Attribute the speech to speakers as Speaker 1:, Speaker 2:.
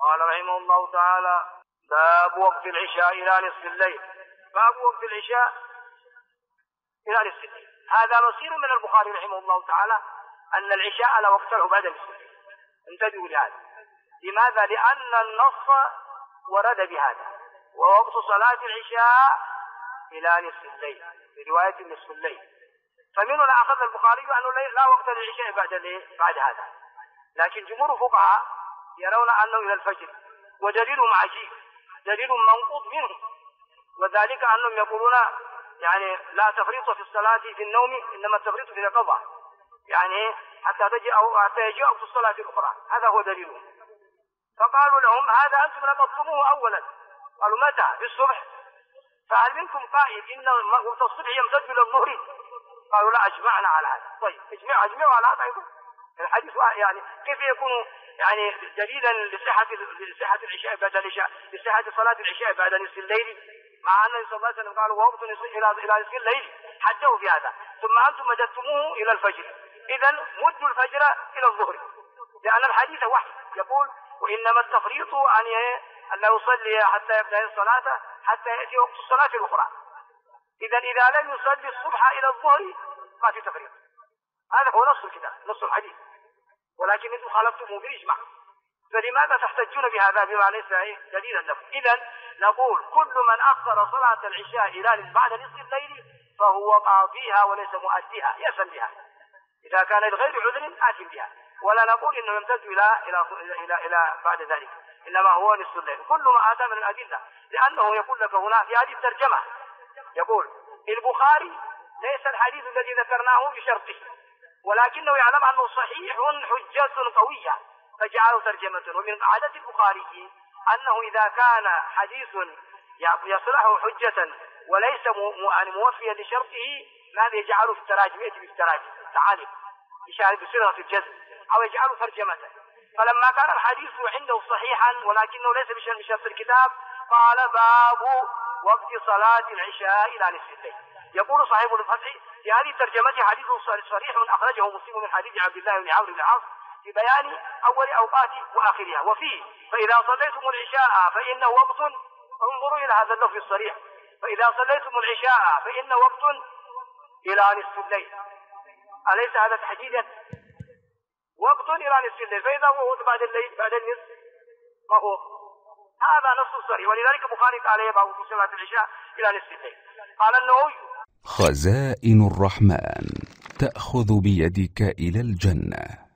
Speaker 1: قال رحمه الله تعالى: باب وقت العشاء إلى نصف الليل. باب وقت العشاء إلى نصف الليل، هذا مصير من البخاري رحمه الله تعالى أن العشاء لا وقت له بعد نصف الليل. انتبهوا لهذا. لماذا؟ لأن النص ورد بهذا، ووقت صلاة العشاء إلى نصف الليل في رواية نصف الليل. فمن هنا أخذ البخاري أنه لا وقت للعشاء بعد هذا. لكن جمهور الفقهاء يرون أنه إلى الفجر، ودليلهم عجيب، دليل منقوط منهم، وذلك أنهم يقولون يعني لا تفريط في الصلاة في النوم، إنما التفريط في القضاء، يعني حتى يجي وقت الصلاة الأخرى. هذا هو دليلهم. فقالوا لهم: هذا أنتم نقضتموه أولا. قالوا: متى؟ في الصبح. فهل منكم قائل إن وقت الصبح يمتد إلى الظهر؟ قالوا: لا، أجمعنا على هذا. طيب اجمعوا على هذا أيضا. الحديث يعني كيف يكون يعني دليلا لصحة العشاء بعد العشاء، لصحة صلاة العشاء بعد نصف الليل، مع أن النبي صلى الله عليه وسلم قال: ووقت إلى نصف الليل، حجوا في هذا. ثم أنتم مددتموه إلى الفجر. إذن مدوا الفجر إلى الظهر، لأن الحديث وحي يقول: وإنما التفريط أن لا يصلي حتى يبدأ الصلاة حتى يأتي وقت الصلاة الأخرى. إذن إذا لم يصلي الصبح إلى الظهر ما في تفريط. هذا هو نص الكتاب، نص الحديث، ولكن انتم خالفتموه بالإجماع. فلماذا تحتجون بهذا بما ليس دليلا لكم؟ إذن نقول: كل من أخر صلاة العشاء إلى بعد نصف الليل فهو قاضيها وليس مؤديها، يأثم بها إذا كان لغير عذر آثم بها. ولا نقول إنه يمتد إلى بعد ذلك، إنما هو نصف الليل. كل ما آتى من الأدلة، لأنه يقول لك هنا في هذه الترجمة يقول: البخاري ليس الحديث الذي ذكرناه بشرطه، ولكنه يعلم أنه صحيح حجة قوية فجعله ترجمة. ومن عادة البخاري أنه إذا كان حديث يصلح حجة وليس موفيا لشرطه ماذا يجعله في التراجم؟ يأتي بالتراجم تعالي يشارك بصيغة الجزم أو يجعله ترجمة. فلما كان الحديث عنده صحيحا ولكنه ليس بشرط الكتاب قال: باب وقت صلاة العشاء إلى نصف الليل. يقول صاحب الفتح: في هذه الترجمة حديث صريح أخرجه مسلم من حديث عبد الله بن عمرو بن العاص في بيان أول أوقات وآخرها، وفيه: فإذا صليتم العشاء فإنه وقت. انظروا إلى هذا اللفظ الصريح: فإذا صليتم العشاء فإنه وقت إلى نصف الليل. أليس هذا تحديدا؟ وقت إلى نصف الليل، فإذا هو بعد الليل بعد النصف ما هو؟ هذا نص صريح. ولذلك البخاري قال: يبقى صلاة العشاء إلى نصف الليل. قال النووي:
Speaker 2: خزائن الرحمن تأخذ بيدك إلى الجنة.